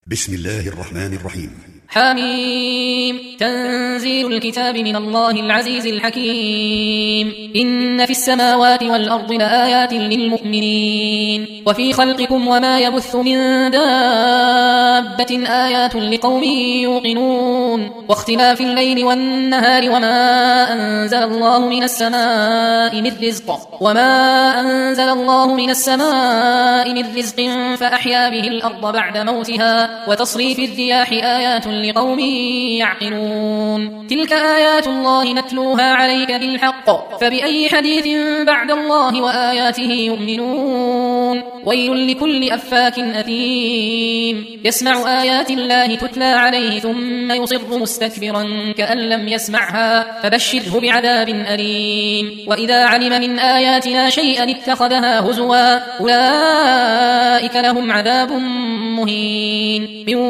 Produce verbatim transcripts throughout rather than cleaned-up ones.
بسم الله الرحمن الرحيم. حميم. تنزيل الكتاب من الله العزيز الحكيم. إن في السماوات والأرض لآيات للمؤمنين وفي خلقكم وما يبث من دابة آيات لقوم يوقنون واختلاف الليل والنهار وما أنزل الله من السماء من رزق وما أنزل الله من السماء من رزق فأحيا به الأرض بعد موتها وتصريف الرياح آيات لقوم يعقلون. تلك آيات الله نتلوها عليك بالحق فبأي حديث بعد الله وآياته يؤمنون. ويل لكل أفاك أثيم يسمع آيات الله تتلى عليه ثم يصر مستكبرا كأن لم يسمعها فبشره بعذاب أليم. وإذا علم من آياتنا شيئا اتخذها هزوا أولئك لهم عذاب مهين من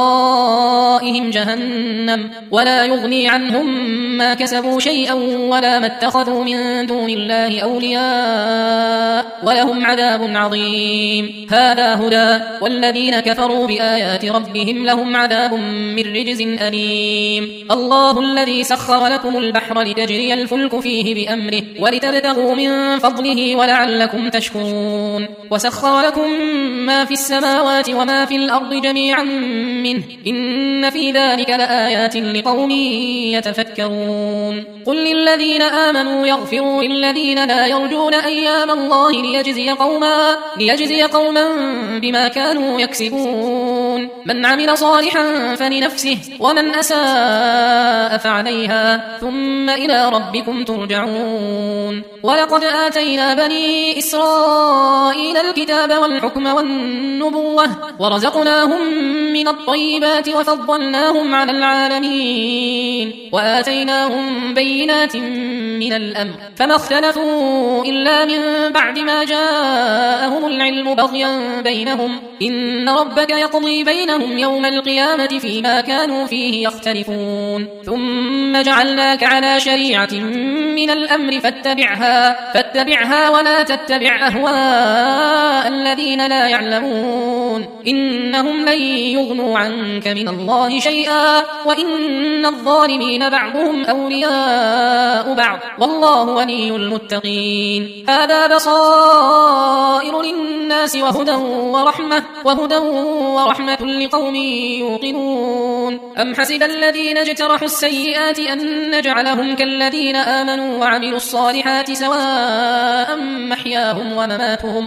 ورائهم جهنم ولا يغني عنهم ما كسبوا شيئا ولا ما اتخذوا من دون الله أولياء ولهم عذاب عظيم. هذا هدى والذين كفروا بآيات ربهم لهم عذاب من رجز أليم. الله الذي سخر لكم البحر لتجري الفلك فيه بأمره ولتبتغوا من فضله ولعلكم تشكرون. وسخر لكم ما في السماوات وما في الأرض جميعا منه إن في ذلك لآيات لقوم يتفكرون. قل للذين آمنوا يغفروا للذين لا يرجون أيام الله ليجزي قوما, ليجزي قوما بما كانوا يكسبون. من عمل صالحا فلنفسه ومن أساء فعليها ثم إلى ربكم ترجعون. ولقد آتينا بني إسرائيل الكتاب والحكم والنبوة ورزقناهم من الطيبات وفضلناهم على العالمين وآتيناهم بينات من الأمر فما اختلفوا إلا من بعد ما جاءهم العلم بغيا بينهم إن ربك يقضي بينهم يوم القيامة فيما كانوا فيه يختلفون. ثم جعلناك على شريعة من الأمر فاتبعها, فاتبعها ولا تتبع أهواء الذين لا يعلمون إنهم لن يغنوا عنك من الله شيئا وإن الظالمين بعضهم أولياء بعض والله ولي المتقين. هذا بصائر للناس وهدى ورحمة, وهدى ورحمة لقوم يوقنون. أم حسب الذين اجترحوا السيئات أن نجعلهم كالذين آمنوا وعملوا الصالحات سواء محياهم ومماتهم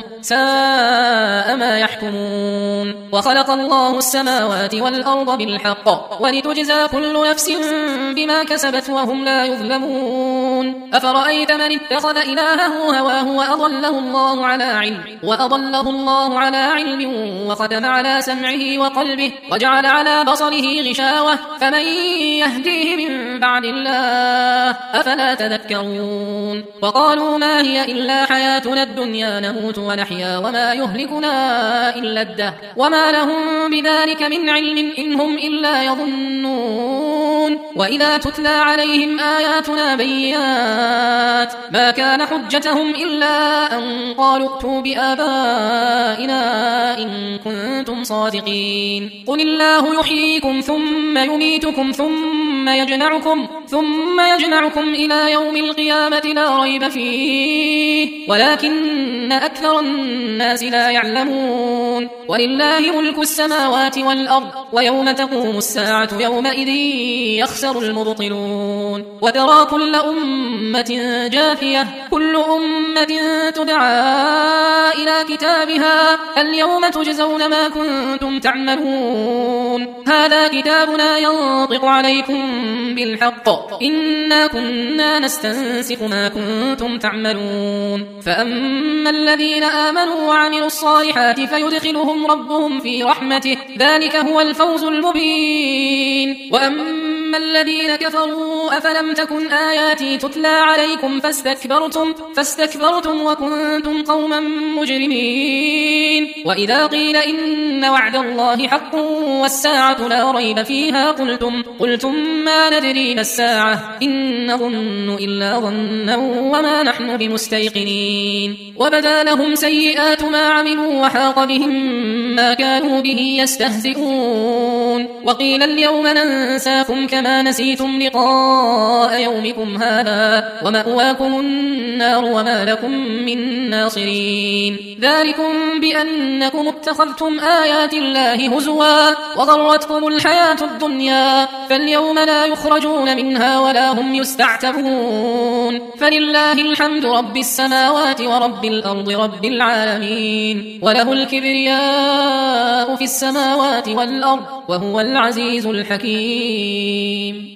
ساء ما يحكمون. وخلق الله السماوات والأرض بالحق ولتجزى كل نفس بما كسبت وهم لا يظلمون. أفرأيت من اتخذ إلهه هواه وأضله الله على علم وأضله الله على علم وختم على سمعه وقلبه وجعل على بصره غشاوة فمن يهديه من بعد الله أفلا تذكرون. وقالوا ما هي إلا حياتنا الدنيا نموت ونحيا وما يهلكنا إلا الدهر وما لهم بذلك من علم إن هم إلا يظنون. وإذا تتلى عليهم آياتنا بينات ما كان حجتهم إلا أن قالوا ائتوا بآبائنا إن كنتم صادقين. قل الله يحييكم ثم يميتكم ثم يجمعكم ثم يجمعكم إلى يوم القيامة لا ريب فيه ولكن أكثر الناس لا يعلمون. ولله ملك السماوات والأرض ويوم تقوم الساعة يومئذ يخسر المبطلون. وترى كل أمة جاثية كل أمة تدعى إلى كتابها اليوم تجزون ما كنتم تعملون. هذا كتابنا ينطق عليكم بالحق إنا كنا نستنسخ ما كنتم تعملون. فأما الذين آمنوا وعملوا الصالحات فيدخلهم ربهم في رحمته ذلك هو الفوز المبين. وأما أما الذين كفروا أفلم تكن آياتي تتلى عليكم فاستكبرتم, فاستكبرتم وكنتم قوما مجرمين وإذا قيل إن وعد الله حق والساعة لا ريب فيها قلتم, قلتم ما ندري ما الساعة إن نظن إلا ظنا وما نحن بمستيقنين وبدا لهم سيئات ما عملوا وحاق بهم ما كانوا به يستهزئون وقيل اليوم ننساكم كما نسيتم لقاء يومكم هذا ومأواكم النار وما لكم من ناصرين ذلكم بأنكم اتخذتم آيات الله هزوا وغرتكم الحياة الدنيا فاليوم لا يخرجون منها ولا هم يستعتبون فلله الحمد رب السماوات ورب الأرض رب العالمين وله الكبرياء في السماوات والأرض وهو العزيز الحكيم.